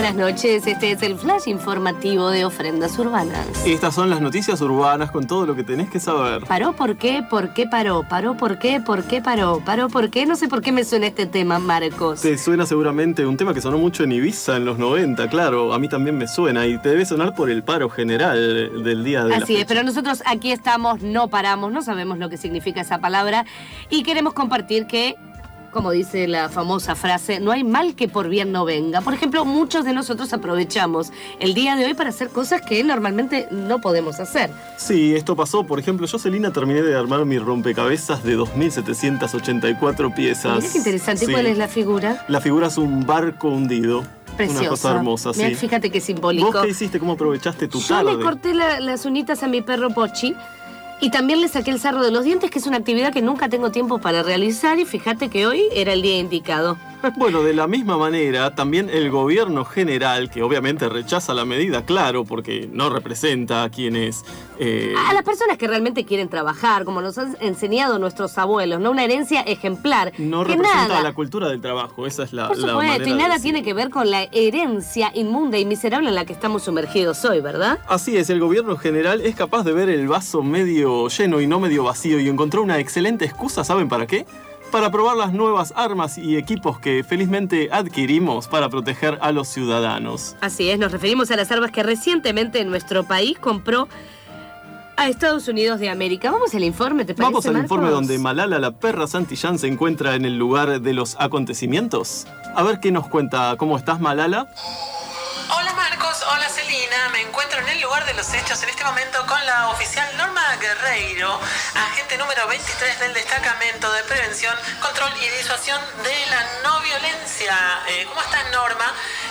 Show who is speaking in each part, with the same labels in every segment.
Speaker 1: buenas noches. Este es el flash informativo de Ofrendas Urbanas.
Speaker 2: Estas son las noticias urbanas con todo lo que tenés que saber.
Speaker 1: ¿Paró por qué? ¿Por qué paró? ¿Paró por qué? ¿Por qué paró? ¿Paró por qué? No sé por qué me suena este tema, Marcos.
Speaker 2: Te suena seguramente un tema que sonó mucho en Ibiza en los 90, claro. A mí también me suena y te debe sonar por el paro general del día de la
Speaker 1: Así es,
Speaker 2: fecha.
Speaker 1: pero nosotros aquí estamos, no paramos, no sabemos lo que significa esa palabra y queremos compartir que, como dice la famosa frase, no hay mal que por bien no venga. Por ejemplo, muchos de nosotros aprovechamos el día de hoy para hacer cosas que normalmente no podemos hacer.
Speaker 2: Sí, esto pasó. Por ejemplo, yo, Celina, terminé de armar mi rompecabezas de 2.784 piezas.
Speaker 1: Mira qué interesante.
Speaker 2: Sí.
Speaker 1: ¿Cuál es la figura?
Speaker 2: La figura es un barco hundido.
Speaker 1: Preciosa.
Speaker 2: Una cosa hermosa,
Speaker 1: Mirá,
Speaker 2: sí.
Speaker 1: fíjate qué simbólico.
Speaker 2: ¿Vos qué hiciste? ¿Cómo aprovechaste tu
Speaker 1: Yo
Speaker 2: tarde?
Speaker 1: le corté las uñitas a mi perro Pochi. Y también le saqué el sarro de los dientes, que es una actividad que nunca tengo tiempo para realizar. Y fíjate que hoy era el día indicado.
Speaker 2: Bueno, de la misma manera, también el gobierno general, que obviamente rechaza la medida, claro, porque no representa a quienes...
Speaker 1: A las personas que realmente quieren trabajar, como nos han enseñado nuestros abuelos, ¿no? Una herencia ejemplar.
Speaker 2: No
Speaker 1: que
Speaker 2: representa
Speaker 1: nada,
Speaker 2: a la cultura del trabajo, esa es la
Speaker 1: por
Speaker 2: manera
Speaker 1: supuesto, y
Speaker 2: de
Speaker 1: nada
Speaker 2: decir.
Speaker 1: tiene que ver con la herencia inmunda y miserable en la que estamos sumergidos hoy, ¿verdad?
Speaker 2: Así es, el gobierno general es capaz de ver el vaso medio lleno y no medio vacío y encontró una excelente excusa, ¿saben para qué? Para probar las nuevas armas y equipos que felizmente adquirimos para proteger a los ciudadanos.
Speaker 1: Así es, nos referimos a las armas que recientemente nuestro país compró a Estados Unidos de América. Vamos al informe, ¿te parece,
Speaker 2: Vamos al
Speaker 1: Marcos?
Speaker 2: informe donde Malala, la perra Santillán, se encuentra en el lugar de los acontecimientos. A ver qué nos cuenta. ¿Cómo estás, Malala?
Speaker 3: Hola Marcos, hola Celina, me encuentro en el lugar de los hechos en este momento con la oficial Norma Guerreiro, agente número 23 del Destacamento de Prevención, Control y Disuasión de la No Violencia. ¿Cómo estás, Norma?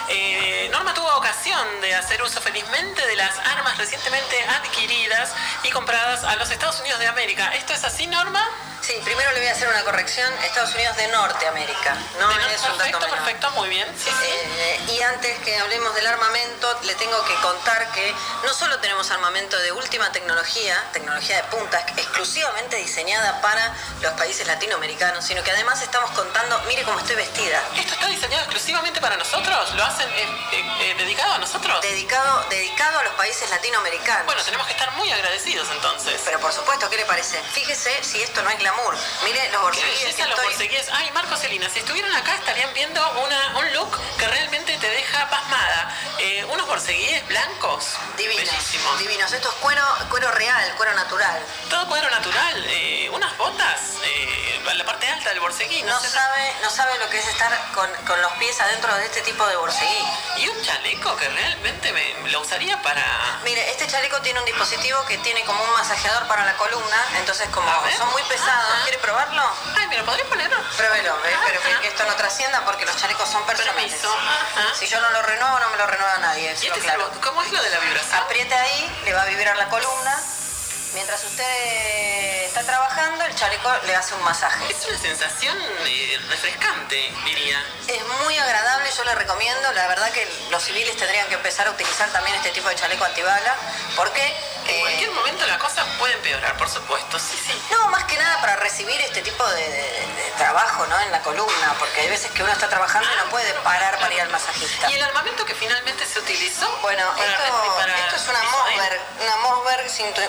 Speaker 3: Norma tuvo ocasión de hacer uso felizmente de las armas recientemente adquiridas y compradas a los Estados Unidos de América. ¿Esto es así, Norma?
Speaker 4: Sí, primero le voy a hacer una corrección. Estados Unidos de Norteamérica. No es un dato menor.
Speaker 3: Perfecto, muy bien. Sí, sí.
Speaker 4: Y antes que hablemos del armamento, le tengo que contar que no solo tenemos armamento de última tecnología de punta, exclusivamente diseñada para los países latinoamericanos, sino que además estamos contando, mire cómo estoy vestida.
Speaker 3: ¿Esto está diseñado exclusivamente para nosotros? ¿Lo hacen dedicado a nosotros?
Speaker 4: Dedicado a los países latinoamericanos.
Speaker 3: Bueno, tenemos que estar muy agradecidos entonces.
Speaker 4: Pero por supuesto, ¿qué le parece? Fíjese si esto no es glamour. Mire los borceguíes que
Speaker 3: los
Speaker 4: estoy...
Speaker 3: borceguíes. Ay, Marcos, Celina, si estuvieran acá estarían viendo un look que realmente te deja pasmada. Unos borceguíes blancos.
Speaker 4: Divinos. Divinos. Esto es cuero real, cuero natural.
Speaker 3: Todo cuero natural. Unas botas. La parte alta del borceguí.
Speaker 4: No sabe lo que es estar con los pies adentro de este tipo de borceguí.
Speaker 3: Y un chaleco que realmente me lo usaría para...
Speaker 4: Mire, este chaleco tiene un dispositivo que tiene como un masajeador para la columna. Entonces, como son muy pesados, ¿quiere probarlo?
Speaker 3: Ay, ¿me lo podría poner?
Speaker 4: Pruébelo, pero que esto no trascienda porque los chalecos son personales.
Speaker 3: Permiso. Ajá.
Speaker 4: Si yo no lo renuevo, no me lo renueva nadie.
Speaker 3: ¿Y cómo es lo de la vibración?
Speaker 4: Apriete ahí, le va a vibrar la columna. Mientras usted está trabajando, el chaleco le hace un masaje.
Speaker 3: Es una sensación refrescante, diría.
Speaker 4: Es muy agradable, yo le recomiendo. La verdad que los civiles tendrían que empezar a utilizar también este tipo de chaleco antibala. Porque
Speaker 3: en cualquier momento la cosa puede empeorar, por supuesto, sí.
Speaker 4: No, más que nada para recibir este tipo de trabajo, ¿no? En la columna, porque hay veces que uno está trabajando y no puede parar para ir al masajista.
Speaker 3: ¿Y el armamento que finalmente se utilizó?
Speaker 4: Bueno, esto es una Mossberg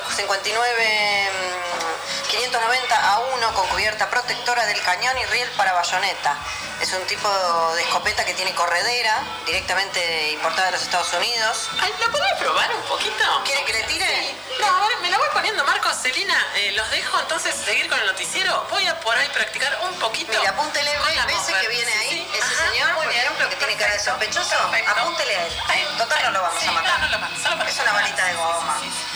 Speaker 4: 59 590 A1 con cubierta protectora del cañón y riel para bayoneta. Es un tipo de escopeta que tiene corredera, directamente importada de los Estados Unidos.
Speaker 3: Ay, ¿lo podés probar un poquito?
Speaker 4: ¿Quiere que le tire?
Speaker 3: Sí. No, a ver, me la voy poniendo, Marcos, Celina. Los dejo entonces seguir con el noticiero. Voy a por ahí practicar un poquito.
Speaker 4: Mire, apúntele, ¿ve ese que viene ahí? Ese señor, por ejemplo, que tiene cara de sospechoso, apúntele a él. Total, no lo vamos a matar.
Speaker 3: No lo mato, solo para
Speaker 4: es una balita de goma.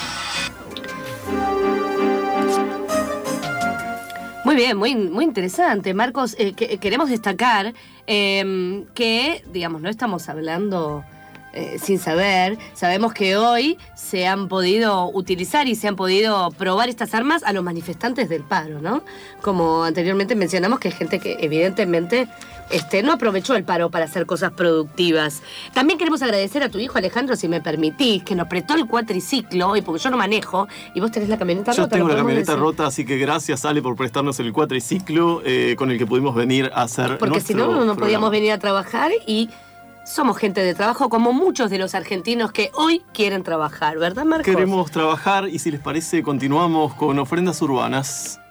Speaker 1: Muy bien, muy interesante, Marcos. Queremos destacar que, digamos, no estamos hablando sin saber. Sabemos que hoy se han podido utilizar y se han podido probar estas armas a los manifestantes del paro, ¿no? Como anteriormente mencionamos, que hay gente que evidentemente no aprovechó el paro para hacer cosas productivas. También queremos agradecer a tu hijo Alejandro, si me permitís, que nos prestó el cuatriciclo hoy, porque yo no manejo, y vos tenés la camioneta rota.
Speaker 2: Yo tengo la camioneta rota, así que gracias, Ale, por prestarnos el cuatriciclo con el que pudimos venir a hacer
Speaker 1: porque si no, no podíamos venir a trabajar y somos gente de trabajo como muchos de los argentinos que hoy quieren trabajar, ¿verdad, Marcos?
Speaker 2: Queremos trabajar y si les parece continuamos con ofrendas urbanas.